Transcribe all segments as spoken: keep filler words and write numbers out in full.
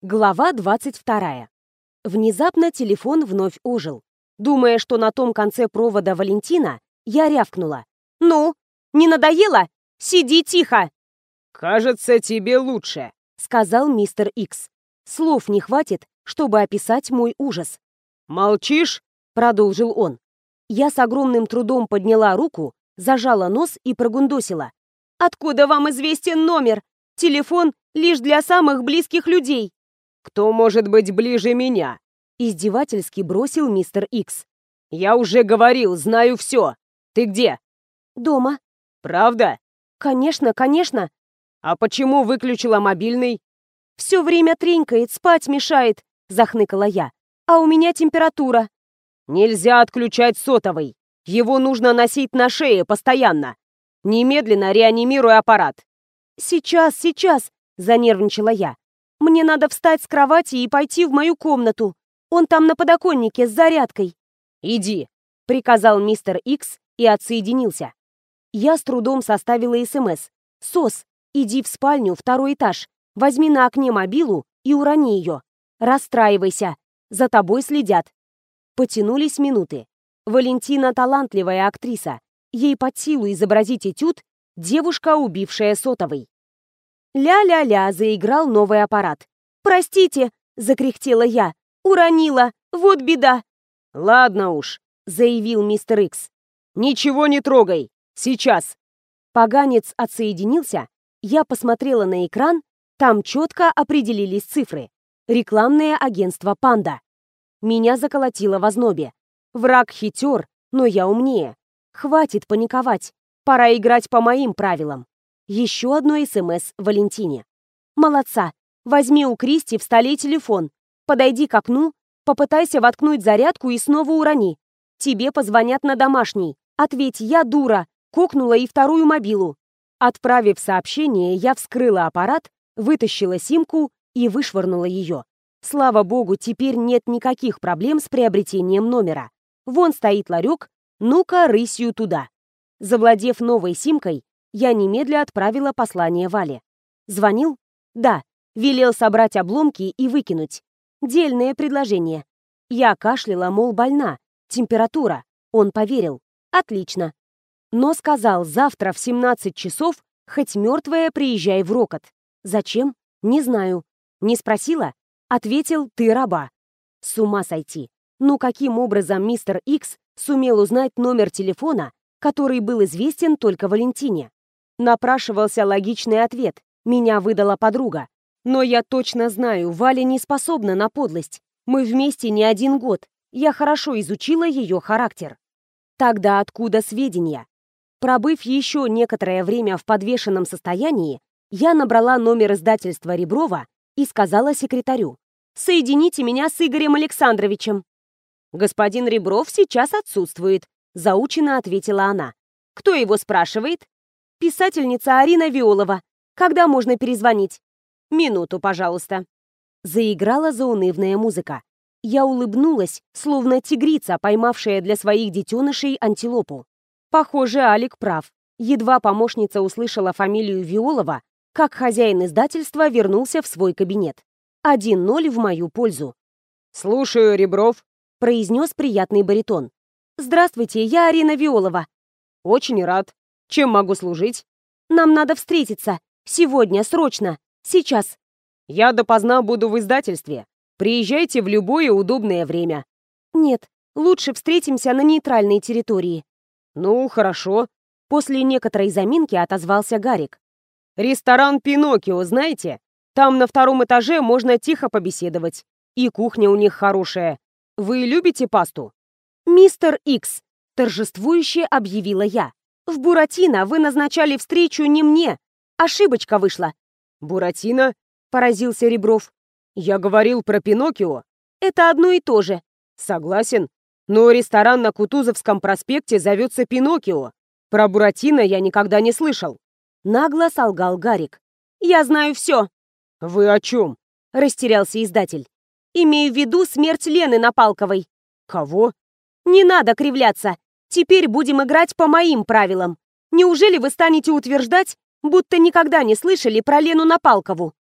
Глава двадцать вторая. Внезапно телефон вновь ожил. Думая, что на том конце провода Валентина, я рявкнула. «Ну, не надоело? Сиди тихо!» «Кажется, тебе лучше», — сказал мистер Икс. Слов не хватит, чтобы описать мой ужас. «Молчишь?» — продолжил он. Я с огромным трудом подняла руку, зажала нос и прогундосила. «Откуда вам известен номер? Телефон лишь для самых близких людей». «Кто может быть ближе меня?» — издевательски бросил мистер Икс. «Я уже говорил, знаю все. Ты где?» «Дома». «Правда?» «Конечно, конечно». «А почему выключила мобильный?» «Все время тренькает, спать мешает», — захныкала я. «А у меня температура». «Нельзя отключать сотовый. Его нужно носить на шее постоянно. Немедленно реанимируй аппарат». «Сейчас, сейчас», — занервничала я. «Мне надо встать с кровати и пойти в мою комнату. Он там на подоконнике с зарядкой». «Иди», — приказал мистер Икс и отсоединился. Я с трудом составила СМС. «Сос, иди в спальню, второй этаж. Возьми на окне мобилу и урони ее. Расстраивайся. За тобой следят». Потянулись минуты. Валентина талантливая актриса. Ей под силу изобразить этюд «Девушка, убившая сотовый». «Ля-ля-ля», — заиграл новый аппарат. «Простите», — закряхтела я. «Уронила. Вот беда». «Ладно уж», — заявил мистер Икс. «Ничего не трогай. Сейчас». Поганец отсоединился. Я посмотрела на экран. Там четко определились цифры. Рекламное агентство «Панда». Меня заколотило в ознобе. Враг хитер, но я умнее. Хватит паниковать. Пора играть по моим правилам. Еще одно СМС Валентине. «Молодца. Возьми у Кристи в столе телефон. Подойди к окну, попытайся воткнуть зарядку и снова урони. Тебе позвонят на домашний. Ответь, я дура. Кокнула и вторую мобилу». Отправив сообщение, я вскрыла аппарат, вытащила симку и вышвырнула ее. Слава богу, теперь нет никаких проблем с приобретением номера. Вон стоит ларек, ну-ка рысью туда. Завладев новой симкой, я немедля отправила послание Вале. Звонил? Да. Велел собрать обломки и выкинуть. Дельное предложение. Я кашляла, мол, больна. Температура. Он поверил. Отлично. Но сказал, завтра в семнадцать часов, хоть мертвая, приезжай в Рокот. Зачем? Не знаю. Не спросила? Ответил, ты раба. С ума сойти. Ну каким образом мистер Икс сумел узнать номер телефона, который был известен только Валентине? Напрашивался логичный ответ. Меня выдала подруга. Но я точно знаю, Валя не способна на подлость. Мы вместе не один год. Я хорошо изучила ее характер. Тогда откуда сведения? Пробыв еще некоторое время в подвешенном состоянии, я набрала номер издательства Реброва и сказала секретарю: «Соедините меня с Игорем Александровичем». «Господин Ребров сейчас отсутствует», — заучено ответила она. «Кто его спрашивает?» «Писательница Арина Виолова. Когда можно перезвонить?» «Минуту, пожалуйста». Заиграла заунывная музыка. Я улыбнулась, словно тигрица, поймавшая для своих детенышей антилопу. Похоже, Алик прав. Едва помощница услышала фамилию Виолова, как хозяин издательства вернулся в свой кабинет. Один ноль в мою пользу. «Слушаю, Ребров», — произнес приятный баритон. «Здравствуйте, я Арина Виолова». «Очень рад. Чем могу служить?» «Нам надо встретиться. Сегодня, срочно. Сейчас». «Я допоздна буду в издательстве. Приезжайте в любое удобное время». «Нет, лучше встретимся на нейтральной территории». «Ну, хорошо», — после некоторой заминки отозвался Гарик. «Ресторан «Пиноккио» знаете? Там на втором этаже можно тихо побеседовать. И кухня у них хорошая. Вы любите пасту?» «Мистер Икс», — торжествующе объявила я. «В Буратино вы назначали встречу не мне. Ошибочка вышла». «Буратино?» — поразился Ребров. «Я говорил про Пиноккио». «Это одно и то же». «Согласен. Но ресторан на Кутузовском проспекте зовется «Пиноккио». Про Буратино я никогда не слышал». Нагло солгал Гарик. «Я знаю все». «Вы о чем?» — растерялся издатель. «Имею в виду смерть Лены Напалковой». «Кого?» «Не надо кривляться. Теперь будем играть по моим правилам. Неужели вы станете утверждать, будто никогда не слышали про Лену Напалкову?»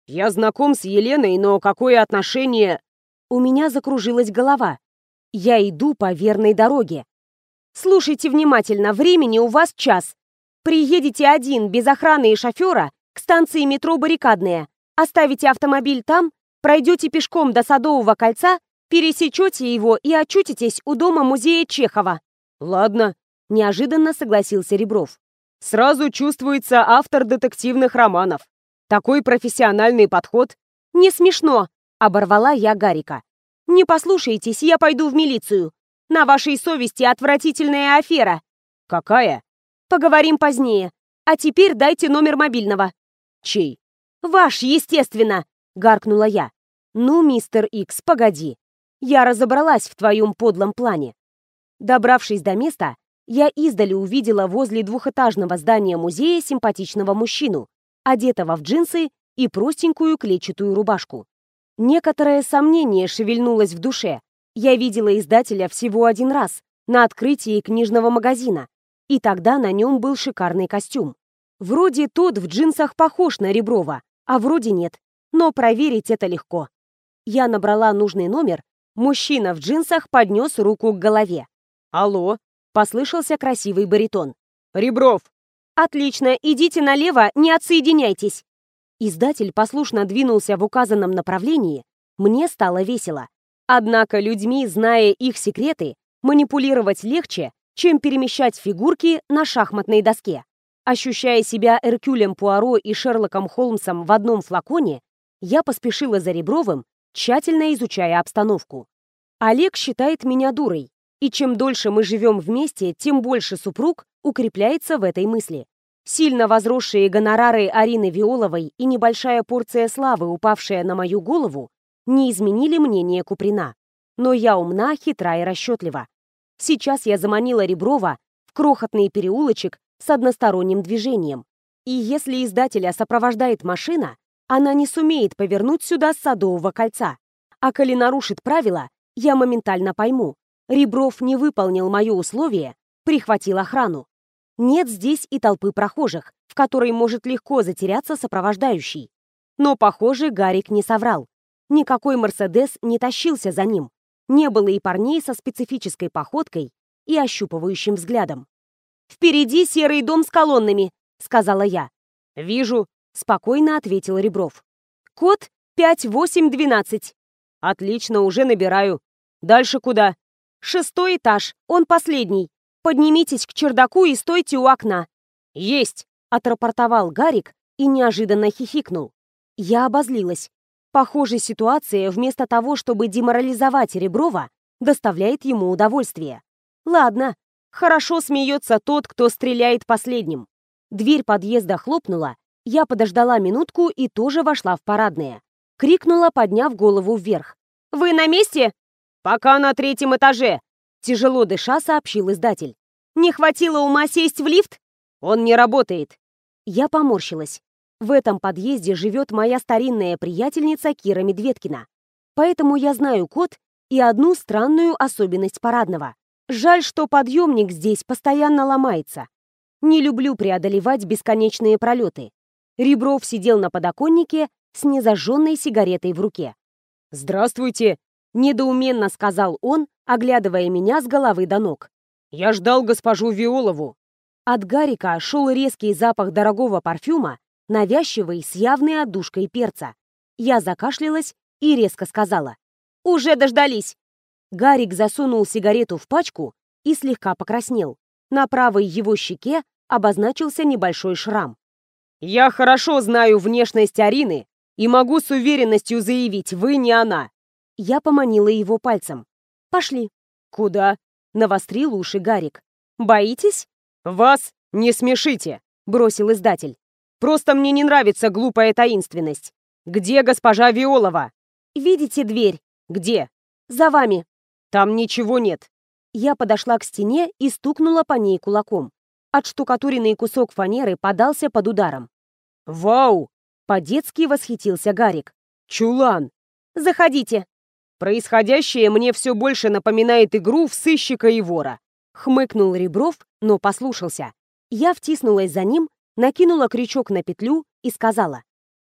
Я знаком с Еленой, но какое отношение...» У меня закружилась голова. Я иду по верной дороге. Слушайте внимательно, времени у вас час. Приедете один, без охраны и шофера, к станции метро Баррикадная. Оставите автомобиль там, пройдете пешком до Садового кольца, пересечете его и очутитесь у дома музея Чехова. «Ладно», — неожиданно согласился Ребров. «Сразу чувствуется автор детективных романов. Такой профессиональный подход». «Не смешно», — оборвала я Гарика. «Не послушаетесь, я пойду в милицию. На вашей совести отвратительная афера». «Какая?» «Поговорим позднее. А теперь дайте номер мобильного». «Чей?» «Ваш, естественно», — гаркнула я. «Ну, мистер Икс, погоди. Я разобралась в твоем подлом плане». Добравшись до места, я издали увидела возле двухэтажного здания музея симпатичного мужчину, одетого в джинсы и простенькую клетчатую рубашку. Некоторое сомнение шевельнулось в душе. Я видела издателя всего один раз, на открытии книжного магазина, и тогда на нем был шикарный костюм. Вроде тот в джинсах похож на Реброва, а вроде нет, но проверить это легко. Я набрала нужный номер, мужчина в джинсах поднес руку к голове. «Алло», — послышался красивый баритон. «Ребров». «Отлично, идите налево, не отсоединяйтесь». Издатель послушно двинулся в указанном направлении. Мне стало весело. Однако людьми, зная их секреты, манипулировать легче, чем перемещать фигурки на шахматной доске. Ощущая себя Эркюлем Пуаро и Шерлоком Холмсом в одном флаконе, я поспешила за Ребровым, тщательно изучая обстановку. Олег считает меня дурой, и чем дольше мы живем вместе, тем больше супруг укрепляется в этой мысли. Сильно возросшие гонорары Арины Виоловой и небольшая порция славы, упавшая на мою голову, не изменили мнение Куприна. Но я умна, хитра и расчетлива. Сейчас я заманила Реброва в крохотный переулочек с односторонним движением. И если издателя сопровождает машина, она не сумеет повернуть сюда с Садового кольца. А коли нарушит правила, я моментально пойму. Ребров не выполнил мое условие, прихватил охрану. Нет здесь и толпы прохожих, в которой может легко затеряться сопровождающий. Но, похоже, Гарик не соврал. Никакой «Мерседес» не тащился за ним. Не было и парней со специфической походкой и ощупывающим взглядом. «Впереди серый дом с колоннами», — сказала я. «Вижу», — спокойно ответил Ребров. «Код пять восемь двенадцать». «Отлично, уже набираю. Дальше куда?» «Шестой этаж, он последний. Поднимитесь к чердаку и стойте у окна». «Есть!» — отрапортовал Гарик и неожиданно хихикнул. Я обозлилась. Похоже, ситуация, вместо того, чтобы деморализовать Реброва, доставляет ему удовольствие. Ладно, хорошо смеется тот, кто стреляет последним. Дверь подъезда хлопнула, я подождала минутку и тоже вошла в парадное. Крикнула, подняв голову вверх. «Вы на месте?» «Пока на третьем этаже», — тяжело дыша сообщил издатель. «Не хватило ума сесть в лифт?» «Он не работает». Я поморщилась. В этом подъезде живет моя старинная приятельница Кира Медведкина. Поэтому я знаю код и одну странную особенность парадного. Жаль, что подъемник здесь постоянно ломается. Не люблю преодолевать бесконечные пролеты. Ребров сидел на подоконнике с незажженной сигаретой в руке. «Здравствуйте», — недоуменно сказал он, оглядывая меня с головы до ног. «Я ждал госпожу Виолову». От Гарика шел резкий запах дорогого парфюма, навязчивый, с явной отдушкой перца. Я закашлялась и резко сказала: «Уже дождались!» Гарик засунул сигарету в пачку и слегка покраснел. На правой его щеке обозначился небольшой шрам. «Я хорошо знаю внешность Арины и могу с уверенностью заявить, вы не она». Я поманила его пальцем. «Пошли». «Куда?» — навострил уши Гарик. «Боитесь?» «Вас не смешите», — бросил издатель. «Просто мне не нравится глупая таинственность. Где госпожа Виолова?» «Видите дверь?» «Где?» «За вами». «Там ничего нет». Я подошла к стене и стукнула по ней кулаком. Отштукатуренный кусок фанеры подался под ударом. «Вау!» — по-детски восхитился Гарик. «Чулан!» «Заходите!» «Происходящее мне все больше напоминает игру в сыщика и вора», — хмыкнул Ребров, но послушался. Я втиснулась за ним, накинула крючок на петлю и сказала: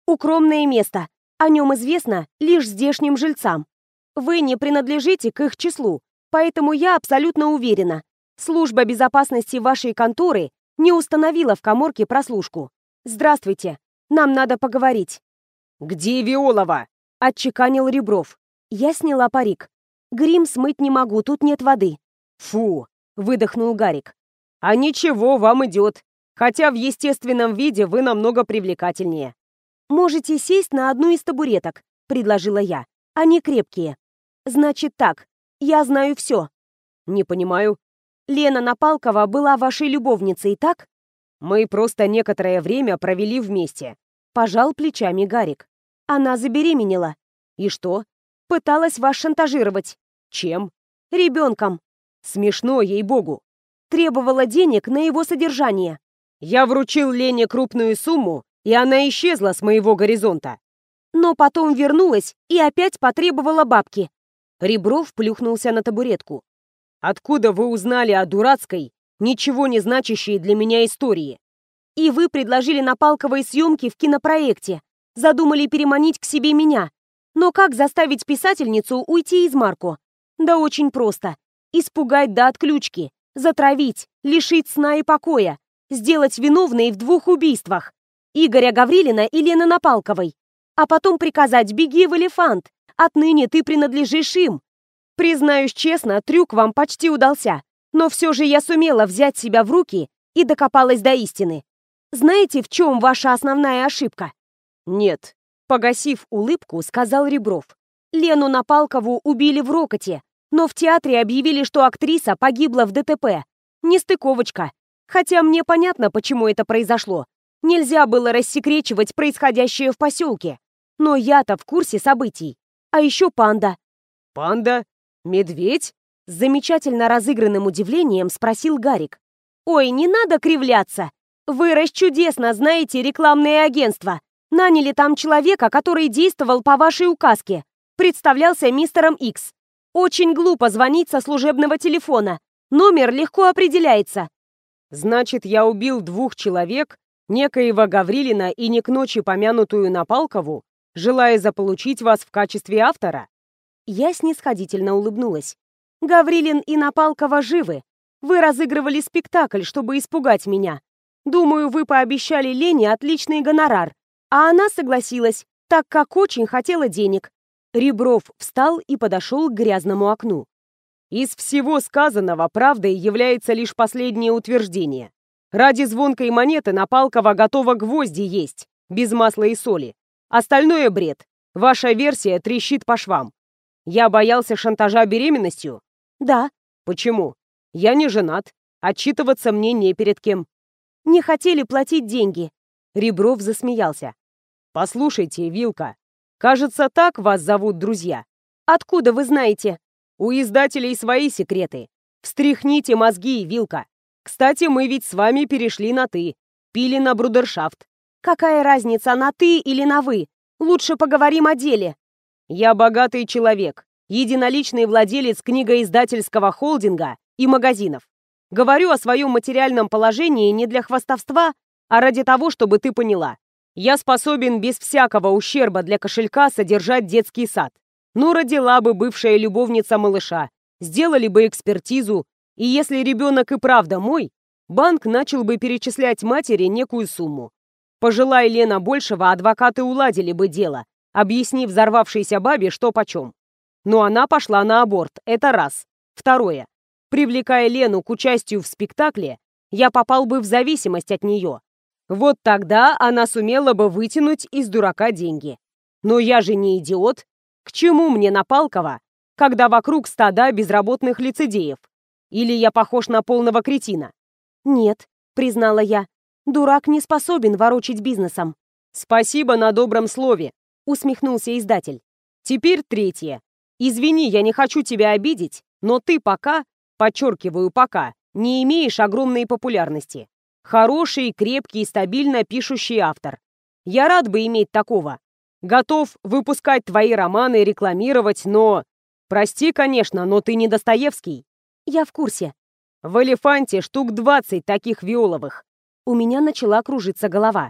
Укромное место. О нем известно лишь здешним жильцам. Вы не принадлежите к их числу, поэтому я абсолютно уверена. Служба безопасности вашей конторы не установила в каморке прослушку. Здравствуйте. Нам надо поговорить. «Где Виолова?» — отчеканил Ребров. Я сняла парик. Грим смыть не могу, тут нет воды. «Фу!» — выдохнул Гарик. «А ничего, вам идет. Хотя в естественном виде вы намного привлекательнее». «Можете сесть на одну из табуреток», — предложила я. «Они крепкие». «Значит так, я знаю все». «Не понимаю». «Лена Напалкова была вашей любовницей, так?» «Мы просто некоторое время провели вместе», — пожал плечами Гарик. «Она забеременела». «И что?» «Пыталась вас шантажировать». «Чем?» «Ребенком». «Смешно, ей-богу». «Требовала денег на его содержание». «Я вручил Лене крупную сумму, и она исчезла с моего горизонта». «Но потом вернулась и опять потребовала бабки». Ребров плюхнулся на табуретку. «Откуда вы узнали о дурацкой, ничего не значащей для меня истории?» «И вы предложили Напалковой съемки в кинопроекте, задумали переманить к себе меня. Но как заставить писательницу уйти из Марко? Да очень просто. Испугать до отключки, затравить, лишить сна и покоя, сделать виновной в двух убийствах. Игоря Гаврилина и Лены Напалковой. А потом приказать: беги в элефант, отныне ты принадлежишь им. Признаюсь честно, трюк вам почти удался, но все же я сумела взять себя в руки и докопалась до истины. Знаете, в чем ваша основная ошибка?» «Нет», — погасив улыбку, сказал Ребров. «Лену Напалкову убили в Рокоте, но в театре объявили, что актриса погибла в ДТП. Нестыковочка. Хотя мне понятно, почему это произошло. Нельзя было рассекречивать происходящее в поселке. Но я-то в курсе событий. А еще панда». «Панда? Медведь?» С замечательно разыгранным удивлением спросил Гарик. «Ой, не надо кривляться. Вы расчудесно знаете рекламные агентства. Наняли там человека, который действовал по вашей указке. Представлялся мистером Икс. Очень глупо звонить со служебного телефона. Номер легко определяется». «Значит, я убил двух человек, некоего Гаврилина и не к ночи помянутую Напалкову, желая заполучить вас в качестве автора?» Я снисходительно улыбнулась. «Гаврилин и Напалкова живы. Вы разыгрывали спектакль, чтобы испугать меня. Думаю, вы пообещали Лене отличный гонорар, а она согласилась, так как очень хотела денег». Ребров встал и подошел к грязному окну. «Из всего сказанного правдой является лишь последнее утверждение. Ради звонкой монеты Напалкова готова гвозди есть, без масла и соли. Остальное бред. Ваша версия трещит по швам. Я боялся шантажа беременностью?» «Да». «Почему? Я не женат. Отчитываться мне не перед кем». «Не хотели платить деньги». Ребров засмеялся. «Послушайте, Вилка, кажется, так вас зовут друзья». «Откуда вы знаете?» «У издателей свои секреты. Встряхните мозги, Вилка. Кстати, мы ведь с вами перешли на «ты». Пили на брудершафт». «Какая разница, на «ты» или на «вы»? Лучше поговорим о деле». «Я богатый человек, единоличный владелец книгоиздательского холдинга и магазинов. Говорю о своем материальном положении не для хвастовства, а ради того, чтобы ты поняла. Я способен без всякого ущерба для кошелька содержать детский сад. Ну, родила бы бывшая любовница малыша, сделали бы экспертизу, и если ребенок и правда мой, банк начал бы перечислять матери некую сумму. Пожелай Лена большего, адвокаты уладили бы дело, объяснив взорвавшейся бабе, что почем. Но она пошла на аборт, это раз. Второе. Привлекая Лену к участию в спектакле, я попал бы в зависимость от нее. Вот тогда она сумела бы вытянуть из дурака деньги. Но я же не идиот. К чему мне Напалкова, когда вокруг стада безработных лицедеев? Или я похож на полного кретина?» «Нет», — признала я, — «дурак не способен ворочить бизнесом». «Спасибо на добром слове», — усмехнулся издатель. «Теперь третье. Извини, я не хочу тебя обидеть, но ты пока, подчеркиваю, пока, не имеешь огромной популярности. Хороший, крепкий, стабильно пишущий автор. Я рад бы иметь такого. Готов выпускать твои романы, рекламировать, но... Прости, конечно, но ты не Достоевский». «Я в курсе». «В «Элефанте» штук двадцать таких Виоловых». У меня начала кружиться голова.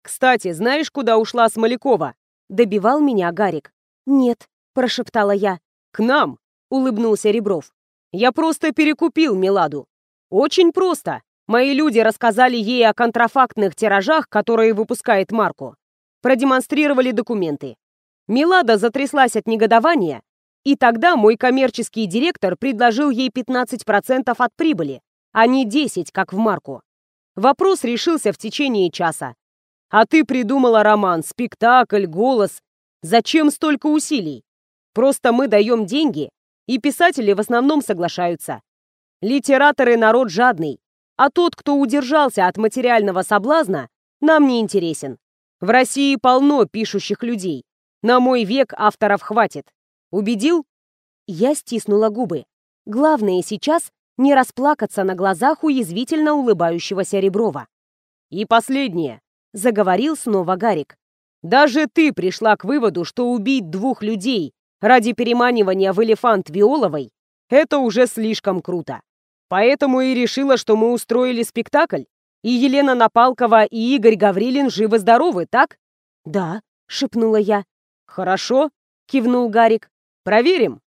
«Кстати, знаешь, куда ушла Смолякова?» — добивал меня Гарик. «Нет», — прошептала я. «К нам», — улыбнулся Ребров. «Я просто перекупил Меладу. Очень просто. Мои люди рассказали ей о контрафактных тиражах, которые выпускает Марко. Продемонстрировали документы. Мелада затряслась от негодования, и тогда мой коммерческий директор предложил ей пятнадцать процентов от прибыли, а не десять, как в Марко. Вопрос решился в течение часа. А ты придумала роман, спектакль, голос. Зачем столько усилий? Просто мы даем деньги, и писатели в основном соглашаются. Литераторы — народ жадный, а тот, кто удержался от материального соблазна, нам не интересен. В России полно пишущих людей. На мой век авторов хватит. Убедил?» Я стиснула губы. Главное сейчас не расплакаться на глазах у язвительно улыбающегося Реброва. «И последнее», — заговорил снова Гарик. «Даже ты пришла к выводу, что убить двух людей ради переманивания в элефант Виоловой — это уже слишком круто. Поэтому и решила, что мы устроили спектакль, и Елена Напалкова и Игорь Гаврилин живы-здоровы, так?» «Да», — шепнула я. «Хорошо», — кивнул Гарик. «Проверим».